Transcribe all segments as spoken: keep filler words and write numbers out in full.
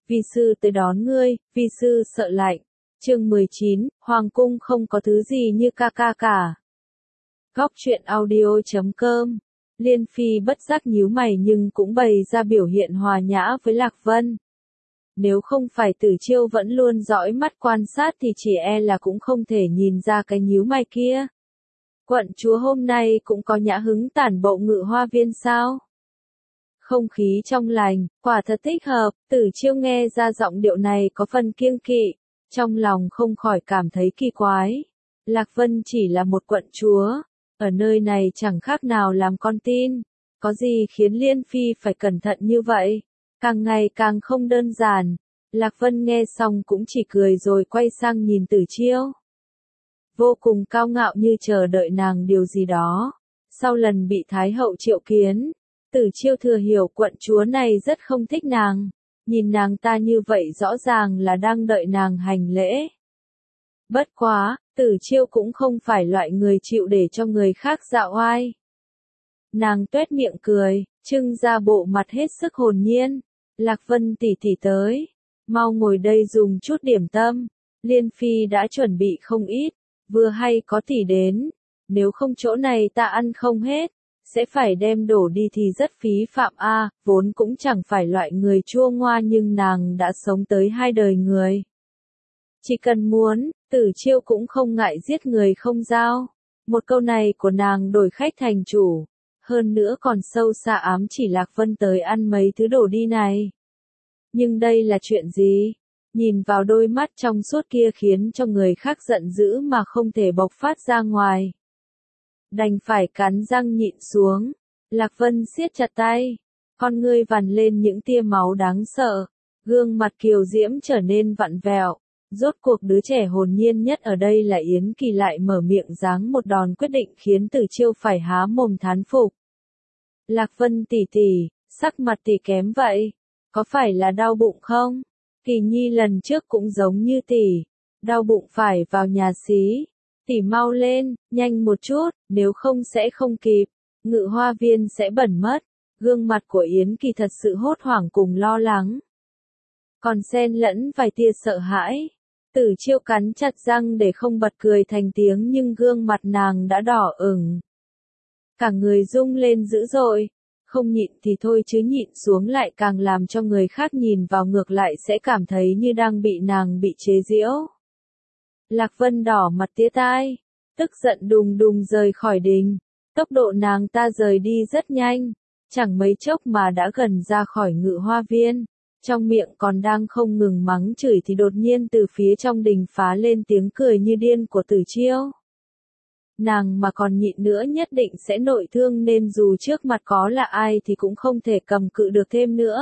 vi sư tới đón ngươi, vi sư sợ lạnh. Chương mười chín, Hoàng cung không có thứ gì như ca ca cả. Góc truyện audio chấm com. Liên Phi bất giác nhíu mày nhưng cũng bày ra biểu hiện hòa nhã với Lạc Vân. Nếu không phải Tử Chiêu vẫn luôn dõi mắt quan sát thì chỉ e là cũng không thể nhìn ra cái nhíu mày kia. Quận chúa hôm nay cũng có nhã hứng tản bộ Ngự Hoa Viên sao? Không khí trong lành, quả thật thích hợp. Tử Chiêu nghe ra giọng điệu này có phần kiêng kỵ, trong lòng không khỏi cảm thấy kỳ quái. Lạc Vân chỉ là một quận chúa, ở nơi này chẳng khác nào làm con tin, có gì khiến Liên Phi phải cẩn thận như vậy? Càng ngày càng không đơn giản. Lạc Vân nghe xong cũng chỉ cười rồi quay sang nhìn Tử Chiêu. Vô cùng cao ngạo như chờ đợi nàng điều gì đó. Sau lần bị Thái hậu triệu kiến, Tử Chiêu thừa hiểu quận chúa này rất không thích nàng. Nhìn nàng ta như vậy rõ ràng là đang đợi nàng hành lễ. Bất quá, Tử Chiêu cũng không phải loại người chịu để cho người khác dạo oai. Nàng tuét miệng cười, trưng ra bộ mặt hết sức hồn nhiên. Lạc Vân tỷ tỷ tới, mau ngồi đây dùng chút điểm tâm. Liên Phi đã chuẩn bị không ít, vừa hay có tỷ đến, nếu không chỗ này ta ăn không hết, sẽ phải đem đổ đi thì rất phí phạm a. Vốn cũng chẳng phải loại người chua ngoa nhưng nàng đã sống tới hai đời người. Chỉ cần muốn, Tử Chiêu cũng không ngại giết người không giao. Một câu này của nàng đổi khách thành chủ. Hơn nữa còn sâu xa ám chỉ Lạc Vân tới ăn mấy thứ đồ đi này. Nhưng đây là chuyện gì? Nhìn vào đôi mắt trong suốt kia khiến cho người khác giận dữ mà không thể bộc phát ra ngoài. Đành phải cắn răng nhịn xuống. Lạc Vân siết chặt tay. Con ngươi vằn lên những tia máu đáng sợ. Gương mặt kiều diễm trở nên vặn vẹo. Rốt cuộc đứa trẻ hồn nhiên nhất ở đây là Yến Kỳ lại mở miệng giáng một đòn quyết định khiến Tử Chiêu phải há mồm thán phục. Lạc Vân tỷ tỷ, sắc mặt tỷ kém vậy, có phải là đau bụng không? Kỳ Nhi lần trước cũng giống như tỷ, đau bụng phải vào nhà xí. Tỷ mau lên, nhanh một chút, nếu không sẽ không kịp, Ngự Hoa Viên sẽ bẩn mất. Gương mặt của Yến Kỳ thật sự hốt hoảng cùng lo lắng. Còn xen lẫn vài tia sợ hãi. Tử Chiêu cắn chặt răng để không bật cười thành tiếng nhưng gương mặt nàng đã đỏ ửng. Cả người rung lên dữ dội. Không nhịn thì thôi chứ nhịn xuống lại càng làm cho người khác nhìn vào ngược lại sẽ cảm thấy như đang bị nàng bị chế giễu. Lạc Vân đỏ mặt tía tai, tức giận đùng đùng rời khỏi đình. Tốc độ nàng ta rời đi rất nhanh, chẳng mấy chốc mà đã gần ra khỏi Ngự Hoa Viên. Trong miệng còn đang không ngừng mắng chửi thì đột nhiên từ phía trong đình phá lên tiếng cười như điên của Tử Chiêu. Nàng mà còn nhịn nữa nhất định sẽ nội thương nên dù trước mặt có là ai thì cũng không thể cầm cự được thêm nữa.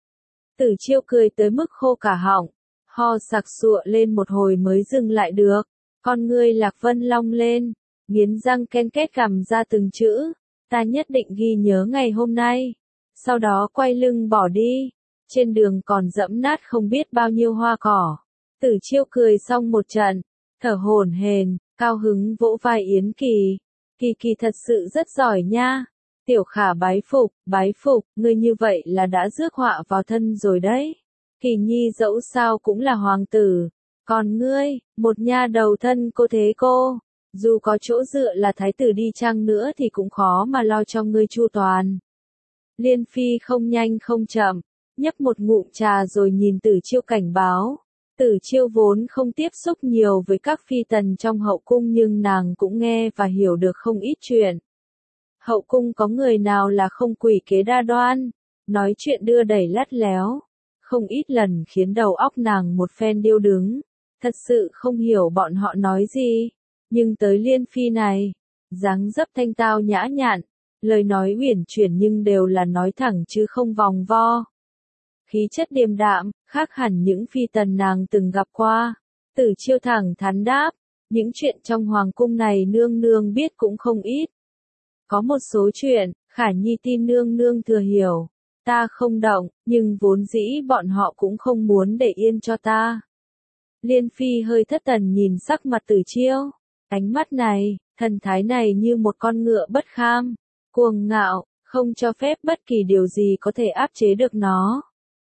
Tử Chiêu cười tới mức khô cả họng, ho sặc sụa lên một hồi mới dừng lại được. Con ngươi Lạc Vân long lên, nghiến răng ken két gằn ra từng chữ, ta nhất định ghi nhớ ngày hôm nay. Sau đó quay lưng bỏ đi. Trên đường còn dẫm nát không biết bao nhiêu hoa cỏ. Tử Chiêu cười xong một trận, thở hổn hển, cao hứng vỗ vai Yến Kỳ. Kỳ Kỳ thật sự rất giỏi nha. Tiểu Khả bái phục, bái phục, ngươi như vậy là đã rước họa vào thân rồi đấy. Kỳ Nhi dẫu sao cũng là hoàng tử. Còn ngươi, một nha đầu thân cô thế cô. Dù có chỗ dựa là thái tử đi chăng nữa thì cũng khó mà lo cho ngươi chu toàn. Liên Phi không nhanh không chậm, nhấp một ngụm trà rồi nhìn Tử Chiêu cảnh báo. Tử Chiêu vốn không tiếp xúc nhiều với các phi tần trong hậu cung nhưng nàng cũng nghe và hiểu được không ít chuyện. Hậu cung có người nào là không quỷ kế đa đoan, nói chuyện đưa đẩy lắt léo. Không ít lần khiến đầu óc nàng một phen điêu đứng, thật sự không hiểu bọn họ nói gì. Nhưng tới Liên Phi này, dáng dấp thanh tao nhã nhặn, lời nói uyển chuyển nhưng đều là nói thẳng chứ không vòng vo. Khí chất điềm đạm, khác hẳn những phi tần nàng từng gặp qua. Tử Chiêu thẳng thắn đáp, những chuyện trong hoàng cung này nương nương biết cũng không ít. Có một số chuyện, Khả Nhi tin nương nương thừa hiểu. Ta không động, nhưng vốn dĩ bọn họ cũng không muốn để yên cho ta. Liên Phi hơi thất thần nhìn sắc mặt Tử Chiêu. Ánh mắt này, thần thái này như một con ngựa bất kham, cuồng ngạo, không cho phép bất kỳ điều gì có thể áp chế được nó.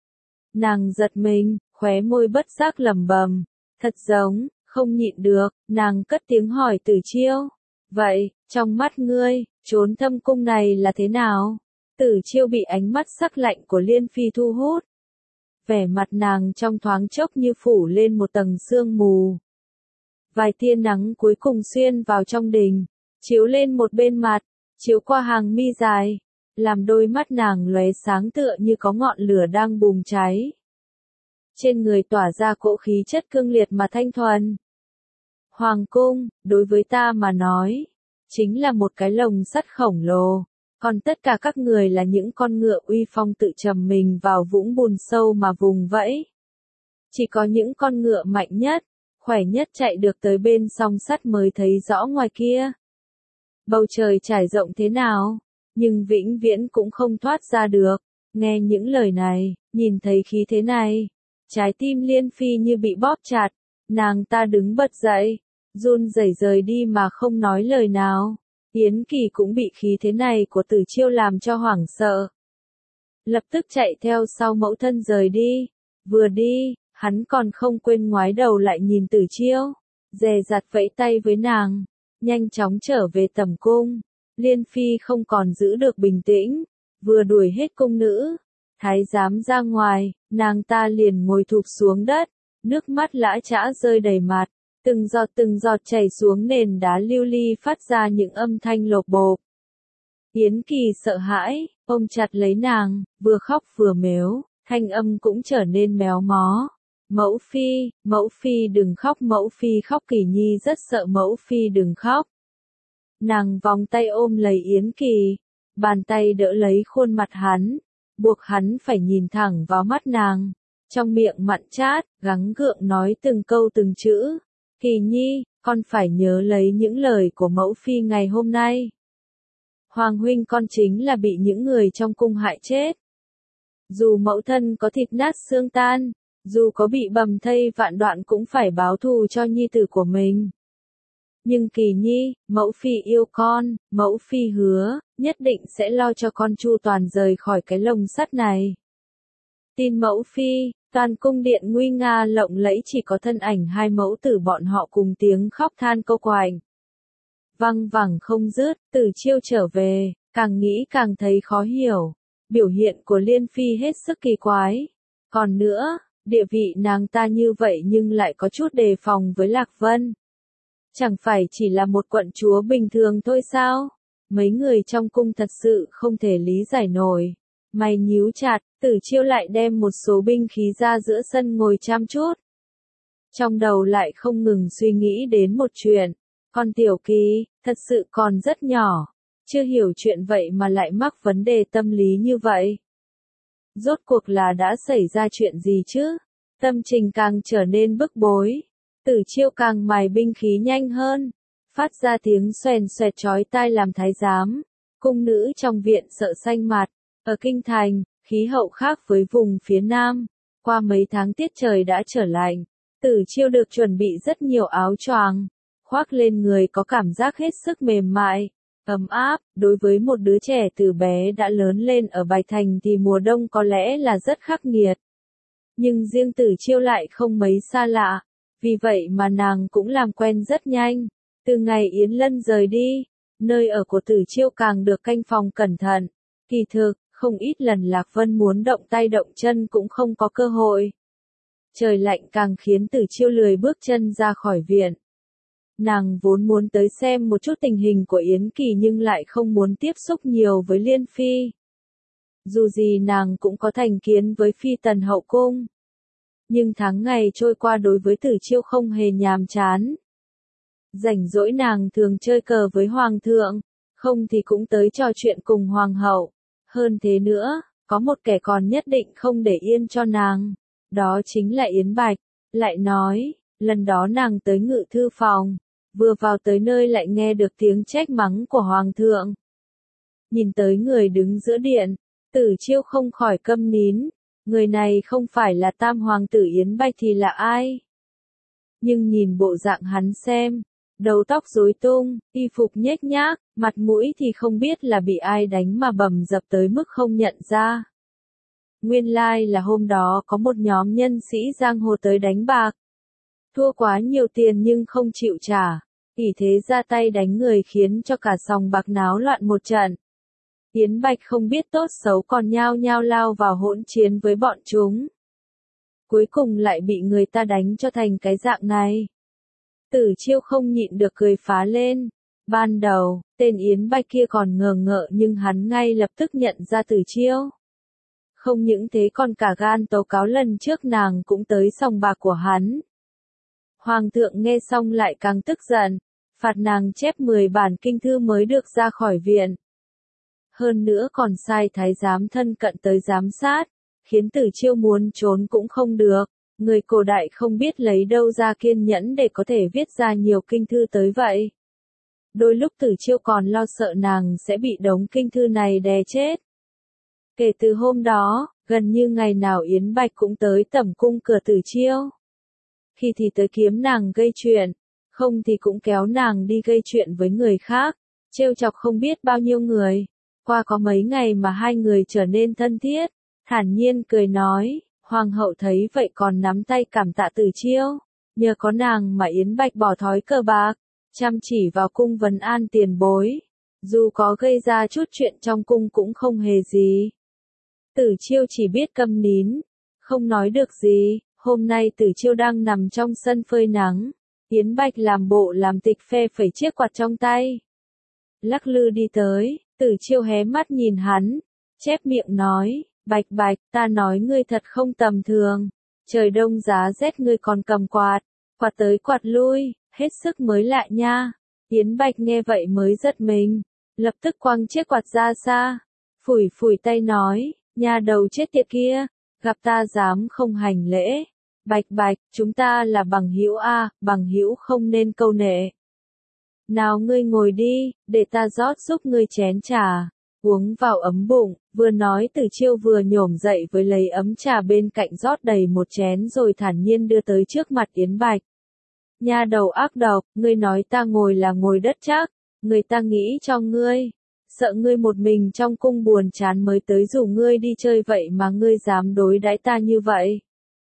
Nàng giật mình, khóe môi bất giác lẩm bẩm, thật giống, không nhịn được, nàng cất tiếng hỏi Tử Chiêu. Vậy, trong mắt ngươi, chốn thâm cung này là thế nào? Tử Chiêu bị ánh mắt sắc lạnh của Liên Phi thu hút. Vẻ mặt nàng trong thoáng chốc như phủ lên một tầng sương mù. Vài tia nắng cuối cùng xuyên vào trong đình, chiếu lên một bên mặt, chiếu qua hàng mi dài, làm đôi mắt nàng lóe sáng tựa như có ngọn lửa đang bùng cháy. Trên người tỏa ra cỗ khí chất cương liệt mà thanh thuần. Hoàng cung, đối với ta mà nói, chính là một cái lồng sắt khổng lồ, còn tất cả các người là những con ngựa uy phong tự trầm mình vào vũng bùn sâu mà vùng vẫy. Chỉ có những con ngựa mạnh nhất, khỏe nhất chạy được tới bên song sắt mới thấy rõ ngoài kia. Bầu trời trải rộng thế nào, nhưng vĩnh viễn cũng không thoát ra được. Nghe những lời này, nhìn thấy khí thế này, trái tim Liên Phi như bị bóp chặt, nàng ta đứng bật dậy, run rẩy rời đi mà không nói lời nào. Yến Kỳ cũng bị khí thế này của Tử Chiêu làm cho hoảng sợ. Lập tức chạy theo sau mẫu thân rời đi. Vừa đi, hắn còn không quên ngoái đầu lại nhìn Tử Chiêu, dè dặt vẫy tay với nàng, nhanh chóng trở về tầm cung. Liên Phi không còn giữ được bình tĩnh, vừa đuổi hết cung nữ, thái giám ra ngoài, nàng ta liền ngồi thụp xuống đất, nước mắt lã chã rơi đầy mặt, từng giọt từng giọt chảy xuống nền đá lưu ly phát ra những âm thanh lộp bộp. Yến Kỳ sợ hãi, ôm chặt lấy nàng, vừa khóc vừa mếu, thanh âm cũng trở nên méo mó. Mẫu phi, mẫu phi đừng khóc, mẫu phi khóc. Kỳ Nhi rất sợ mẫu phi đừng khóc. Nàng vòng tay ôm lấy Yến Kỳ, bàn tay đỡ lấy khuôn mặt hắn, buộc hắn phải nhìn thẳng vào mắt nàng, trong miệng mặn chát, gắng gượng nói từng câu từng chữ. Kỳ Nhi, con phải nhớ lấy những lời của mẫu phi ngày hôm nay. Hoàng huynh con chính là bị những người trong cung hại chết. Dù mẫu thân có thịt nát xương tan, dù có bị bầm thây vạn đoạn cũng phải báo thù cho nhi tử của mình. Nhưng Kỳ Nhi, mẫu phi yêu con, mẫu phi hứa, nhất định sẽ lo cho con chu toàn rời khỏi cái lồng sắt này. Tin mẫu phi, toàn cung điện nguy nga lộng lẫy chỉ có thân ảnh hai mẫu tử bọn họ cùng tiếng khóc than câu quạnh. Văng vẳng không dứt, Tử Chiêu trở về, càng nghĩ càng thấy khó hiểu. Biểu hiện của Liên Phi hết sức kỳ quái. Còn nữa, địa vị nàng ta như vậy nhưng lại có chút đề phòng với Lạc Vân. Chẳng phải chỉ là một quận chúa bình thường thôi sao? Mấy người trong cung thật sự không thể lý giải nổi. Mày nhíu chặt, Tử Chiêu lại đem một số binh khí ra giữa sân ngồi chăm chút. Trong đầu lại không ngừng suy nghĩ đến một chuyện. Con Tiểu Kỳ, thật sự còn rất nhỏ. Chưa hiểu chuyện vậy mà lại mắc vấn đề tâm lý như vậy. Rốt cuộc là đã xảy ra chuyện gì chứ? Tâm trình càng trở nên bức bối. Tử Chiêu càng mài binh khí nhanh hơn, phát ra tiếng xoèn xoẹt chói tai làm thái giám, cung nữ trong viện sợ xanh mặt. Ở kinh thành, khí hậu khác với vùng phía nam, qua mấy tháng tiết trời đã trở lạnh, Tử Chiêu được chuẩn bị rất nhiều áo choàng, khoác lên người có cảm giác hết sức mềm mại, ấm áp. Đối với một đứa trẻ từ bé đã lớn lên ở Bạch Thành thì mùa đông có lẽ là rất khắc nghiệt. Nhưng riêng Tử Chiêu lại không mấy xa lạ. Vì vậy mà nàng cũng làm quen rất nhanh. Từ ngày Yến Lân rời đi, nơi ở của Tử Chiêu càng được canh phòng cẩn thận. Kỳ thực, không ít lần Lạc Vân muốn động tay động chân cũng không có cơ hội. Trời lạnh càng khiến Tử Chiêu lười bước chân ra khỏi viện. Nàng vốn muốn tới xem một chút tình hình của Yến Kỳ nhưng lại không muốn tiếp xúc nhiều với Liên Phi. Dù gì nàng cũng có thành kiến với Phi tần hậu cung. Nhưng tháng ngày trôi qua đối với Tử Chiêu không hề nhàm chán. Rảnh rỗi nàng thường chơi cờ với Hoàng thượng, không thì cũng tới trò chuyện cùng Hoàng hậu. Hơn thế nữa, có một kẻ còn nhất định không để yên cho nàng. Đó chính là Yến Bạch. Lại nói, lần đó nàng tới ngự thư phòng, vừa vào tới nơi lại nghe được tiếng trách mắng của Hoàng thượng. Nhìn tới người đứng giữa điện, Tử Chiêu không khỏi câm nín. Người này không phải là tam hoàng tử Yến Bạch thì là ai? Nhưng nhìn bộ dạng hắn xem, đầu tóc rối tung, y phục nhếch nhác, mặt mũi thì không biết là bị ai đánh mà bầm dập tới mức không nhận ra. Nguyên lai là hôm đó có một nhóm nhân sĩ giang hồ tới đánh bạc. Thua quá nhiều tiền nhưng không chịu trả. ỷ thế ra tay đánh người khiến cho cả sòng bạc náo loạn một trận. Yến Bạch không biết tốt xấu còn nhao nhao lao vào hỗn chiến với bọn chúng. Cuối cùng lại bị người ta đánh cho thành cái dạng này. Tử Chiêu không nhịn được cười phá lên. Ban đầu, tên Yến Bạch kia còn ngờ ngợ nhưng hắn ngay lập tức nhận ra Tử Chiêu. Không những thế còn cả gan tố cáo lần trước nàng cũng tới sòng bạc của hắn. Hoàng thượng nghe xong lại càng tức giận, phạt nàng chép mười bản kinh thư mới được ra khỏi viện. Hơn nữa còn sai thái giám thân cận tới giám sát, khiến Tử Chiêu muốn trốn cũng không được. Người cổ đại không biết lấy đâu ra kiên nhẫn để có thể viết ra nhiều kinh thư tới vậy. Đôi lúc Tử Chiêu còn lo sợ nàng sẽ bị đống kinh thư này đè chết. Kể từ hôm đó, gần như ngày nào Yến Bạch cũng tới tẩm cung cửa Tử Chiêu. Khi thì tới kiếm nàng gây chuyện, không thì cũng kéo nàng đi gây chuyện với người khác, trêu chọc không biết bao nhiêu người. Qua có mấy ngày mà hai người trở nên thân thiết, thản nhiên cười nói, Hoàng hậu thấy vậy còn nắm tay cảm tạ Tử Chiêu. Nhờ có nàng mà Yến Bạch bỏ thói cờ bạc, chăm chỉ vào cung vấn an tiền bối. Dù có gây ra chút chuyện trong cung cũng không hề gì. Tử Chiêu chỉ biết câm nín, không nói được gì. Hôm nay Tử Chiêu đang nằm trong sân phơi nắng. Yến Bạch làm bộ làm tịch phe phẩy chiếc quạt trong tay. Lắc lư đi tới, Tử Chiêu hé mắt nhìn hắn, chép miệng nói, Bạch Bạch, ta nói ngươi thật không tầm thường. Trời đông giá rét ngươi còn cầm quạt, quạt tới quạt lui, hết sức mới lạ nha. Yến Bạch nghe vậy mới giật mình, lập tức quăng chiếc quạt ra xa, phủi phủi tay nói, nha đầu chết tiệt kia, gặp ta dám không hành lễ. Bạch Bạch, chúng ta là bằng hữu a, bằng hữu không nên câu nệ. Nào ngươi ngồi đi, để ta rót giúp ngươi chén trà, uống vào ấm bụng. Vừa nói Tử Chiêu vừa nhổm dậy với lấy ấm trà bên cạnh rót đầy một chén rồi thản nhiên đưa tới trước mặt Yến Bạch. Nha đầu ác độc, ngươi nói ta ngồi là ngồi đất chắc, người ta nghĩ cho ngươi. Sợ ngươi một mình trong cung buồn chán mới tới rủ ngươi đi chơi vậy mà ngươi dám đối đãi ta như vậy.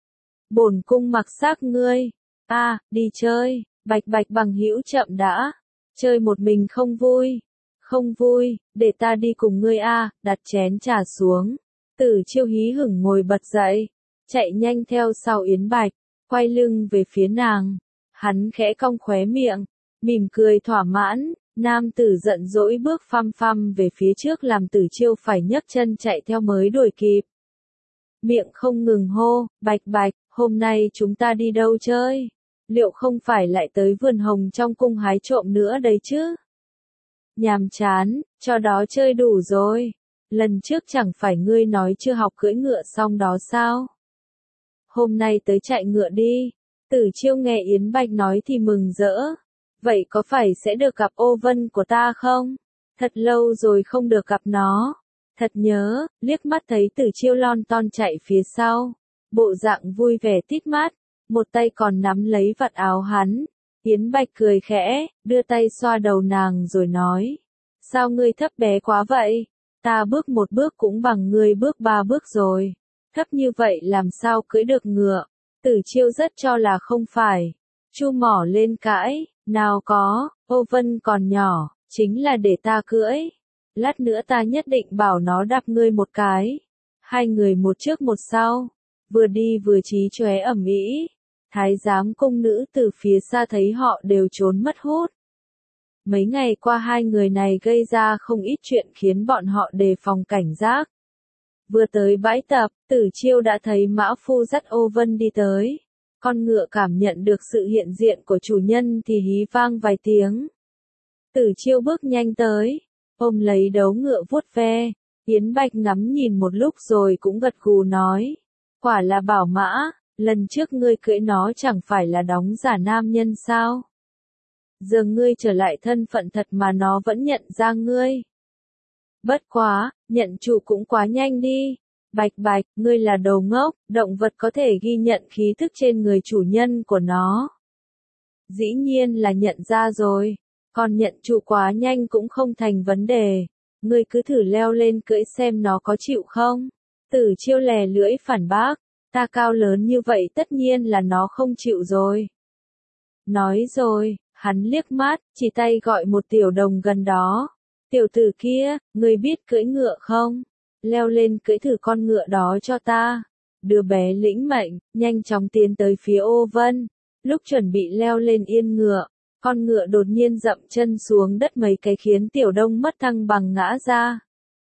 Bổn cung mặc xác ngươi. A, à, đi chơi. Bạch Bạch bằng hữu chậm đã. Chơi một mình không vui. Không vui, để ta đi cùng ngươi a, à, đặt chén trà xuống. Tử Chiêu hí hửng ngồi bật dậy, chạy nhanh theo sau Yến Bạch, quay lưng về phía nàng. Hắn khẽ cong khóe miệng, mỉm cười thỏa mãn. Nam tử giận dỗi bước phăm phăm về phía trước làm Tử Chiêu phải nhấc chân chạy theo mới đuổi kịp. Miệng không ngừng hô, Bạch Bạch, hôm nay chúng ta đi đâu chơi? Liệu không phải lại tới vườn hồng trong cung hái trộm nữa đấy chứ? Nhàm chán, cho đó chơi đủ rồi. Lần trước chẳng phải ngươi nói chưa học cưỡi ngựa xong đó sao? Hôm nay tới chạy ngựa đi. Tử Chiêu nghe Yến Bạch nói thì mừng rỡ. Vậy có phải sẽ được gặp ô vân của ta không? Thật lâu rồi không được gặp nó. Thật nhớ, liếc mắt thấy Tử Chiêu lon ton chạy phía sau. Bộ dạng vui vẻ tít mắt, một tay còn nắm lấy vạt áo hắn. Yến Bạch cười khẽ, đưa tay xoa đầu nàng rồi nói. Sao ngươi thấp bé quá vậy? Ta bước một bước cũng bằng ngươi bước ba bước rồi. Thấp như vậy làm sao cưỡi được ngựa? Tử Chiêu rất cho là không phải. Chu mỏ lên cãi, nào có, ô vân còn nhỏ, chính là để ta cưỡi. Lát nữa ta nhất định bảo nó đạp ngươi một cái. Hai người một trước một sau, vừa đi vừa chí chóe ầm ĩ. Thái giám cung nữ từ phía xa thấy họ đều trốn mất hút. Mấy ngày qua hai người này gây ra không ít chuyện khiến bọn họ đề phòng cảnh giác. Vừa tới bãi tập, Tử Chiêu đã thấy mã phu dắt ô vân đi tới. Con ngựa cảm nhận được sự hiện diện của chủ nhân thì hí vang vài tiếng. Tử Chiêu bước nhanh tới, ôm lấy đấu ngựa vuốt ve. Yến Bạch ngắm nhìn một lúc rồi cũng gật gù nói. Quả là bảo mã, lần trước ngươi cưỡi nó chẳng phải là đóng giả nam nhân sao? Giờ ngươi trở lại thân phận thật mà nó vẫn nhận ra ngươi. Bất quá, nhận chủ cũng quá nhanh đi. Bạch Bạch, ngươi là đồ ngốc, động vật có thể ghi nhận khí thức trên người chủ nhân của nó. Dĩ nhiên là nhận ra rồi, còn nhận chủ quá nhanh cũng không thành vấn đề. Ngươi cứ thử leo lên cưỡi xem nó có chịu không. Tử Chiêu lè lưỡi phản bác, ta cao lớn như vậy tất nhiên là nó không chịu rồi. Nói rồi, hắn liếc mắt, chỉ tay gọi một tiểu đồng gần đó. Tiểu tử kia, người biết cưỡi ngựa không? Leo lên cưỡi thử con ngựa đó cho ta. Đứa bé lĩnh mệnh, nhanh chóng tiến tới phía Ô Vân. Lúc chuẩn bị leo lên yên ngựa, con ngựa đột nhiên dậm chân xuống đất mấy cái khiến tiểu đông mất thăng bằng ngã ra.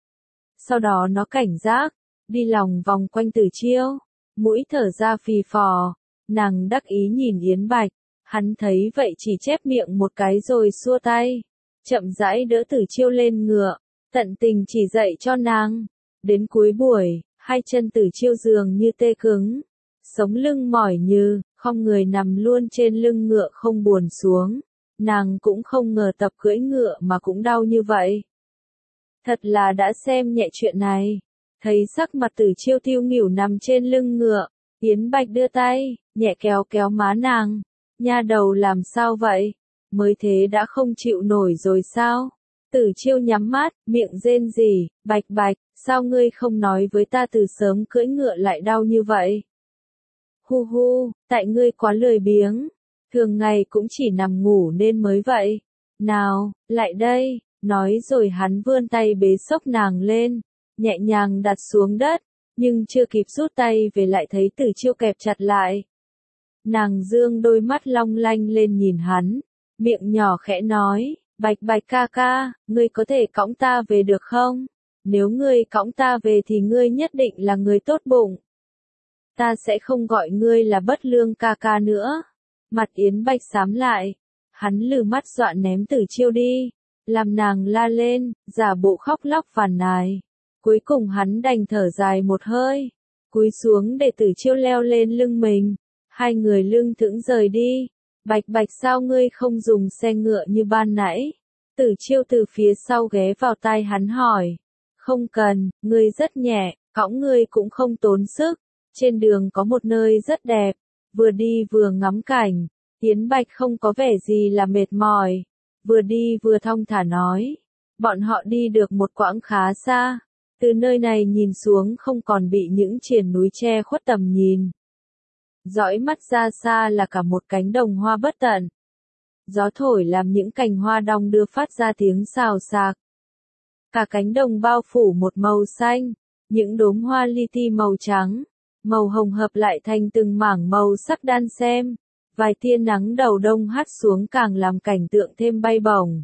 Sau đó nó cảnh giác, đi lòng vòng quanh Tử Chiêu, mũi thở ra phì phò, nàng đắc ý nhìn Yến Bạch, hắn thấy vậy chỉ chép miệng một cái rồi xua tay, chậm rãi đỡ Tử Chiêu lên ngựa, tận tình chỉ dạy cho nàng. Đến cuối buổi, hai chân Tử Chiêu dường như tê cứng, sống lưng mỏi như, không người nằm luôn trên lưng ngựa không buồn xuống. Nàng cũng không ngờ tập cưỡi ngựa mà cũng đau như vậy. Thật là đã xem nhẹ chuyện này. Thấy sắc mặt Tử Chiêu tiêu nghỉu nằm trên lưng ngựa, Yến Bạch đưa tay, nhẹ kéo kéo má nàng. Nha đầu làm sao vậy? Mới thế đã không chịu nổi rồi sao? Tử Chiêu nhắm mắt, miệng rên rỉ, Bạch Bạch, sao ngươi không nói với ta từ sớm cưỡi ngựa lại đau như vậy? Hu hu, tại ngươi quá lười biếng. Thường ngày cũng chỉ nằm ngủ nên mới vậy. Nào, lại đây, nói rồi hắn vươn tay bế xốc nàng lên, nhẹ nhàng đặt xuống đất, nhưng chưa kịp rút tay về lại thấy Tử Chiêu kẹp chặt lại. Nàng dương đôi mắt long lanh lên nhìn hắn, miệng nhỏ khẽ nói, Bạch Bạch ca ca, ngươi có thể cõng ta về được không? Nếu ngươi cõng ta về thì ngươi nhất định là người tốt bụng. Ta sẽ không gọi ngươi là bất lương ca ca nữa. Mặt Yến Bạch xám lại, hắn lừ mắt dọa ném Tử Chiêu đi, làm nàng la lên, giả bộ khóc lóc phàn nài. Cuối cùng hắn đành thở dài một hơi, cúi xuống để Tử Chiêu leo lên lưng mình, hai người lưng thững rời đi. Bạch Bạch sao ngươi không dùng xe ngựa như ban nãy? Tử Chiêu từ phía sau ghé vào tai hắn hỏi. Không cần, ngươi rất nhẹ, cõng ngươi cũng không tốn sức, trên đường có một nơi rất đẹp. Vừa đi vừa ngắm cảnh, Yến Bạch không có vẻ gì là mệt mỏi, vừa đi vừa thong thả nói. Bọn họ đi được một quãng khá xa, từ nơi này nhìn xuống không còn bị những triền núi che khuất tầm nhìn. Dõi mắt ra xa là cả một cánh đồng hoa bất tận. Gió thổi làm những cành hoa đong đưa phát ra tiếng xào xạc. Cả cánh đồng bao phủ một màu xanh, những đốm hoa li ti màu trắng, màu hồng hợp lại thành từng mảng màu sắc đan xen, vài tia nắng đầu đông hắt xuống càng làm cảnh tượng thêm bay bổng.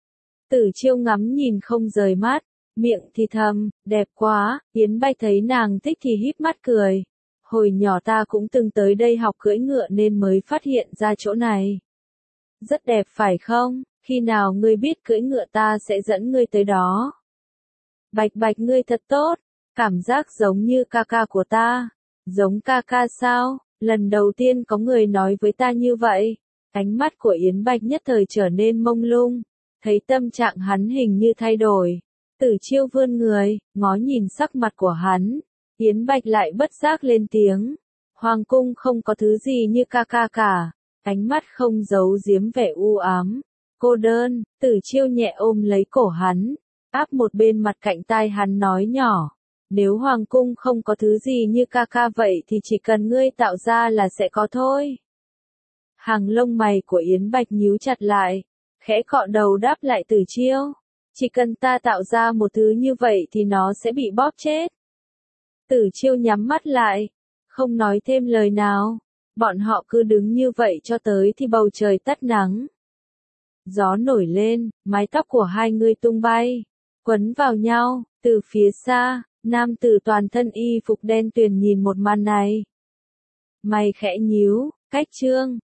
Tử Chiêu ngắm nhìn không rời mắt, miệng thì thầm, đẹp quá. Yến Bạch thấy nàng thích thì híp mắt cười. Hồi nhỏ ta cũng từng tới đây học cưỡi ngựa nên mới phát hiện ra chỗ này. Rất đẹp phải không? Khi nào ngươi biết cưỡi ngựa ta sẽ dẫn ngươi tới đó. Bạch Bạch ngươi thật tốt, cảm giác giống như ca ca của ta. Giống ca ca sao? Lần đầu tiên có người nói với ta như vậy. Ánh mắt của Yến Bạch nhất thời trở nên mông lung, thấy tâm trạng hắn hình như thay đổi. Tử Chiêu vươn người, ngó nhìn sắc mặt của hắn. Yến Bạch lại bất giác lên tiếng. Hoàng cung không có thứ gì như ca ca cả. Ánh mắt không giấu giếm vẻ u ám, cô đơn. Tử Chiêu nhẹ ôm lấy cổ hắn, áp một bên mặt cạnh tai hắn nói nhỏ. Nếu hoàng cung không có thứ gì như ca ca vậy thì chỉ cần ngươi tạo ra là sẽ có thôi. Hàng lông mày của Yến Bạch nhíu chặt lại, khẽ cọ đầu đáp lại Tử Chiêu. Chỉ cần ta tạo ra một thứ như vậy thì nó sẽ bị bóp chết. Tử Chiêu nhắm mắt lại, không nói thêm lời nào. Bọn họ cứ đứng như vậy cho tới thì bầu trời tắt nắng. Gió nổi lên, mái tóc của hai người tung bay, quấn vào nhau. Từ phía xa, nam tử toàn thân y phục đen tuyền nhìn một màn này. Mày khẽ nhíu, cách trương,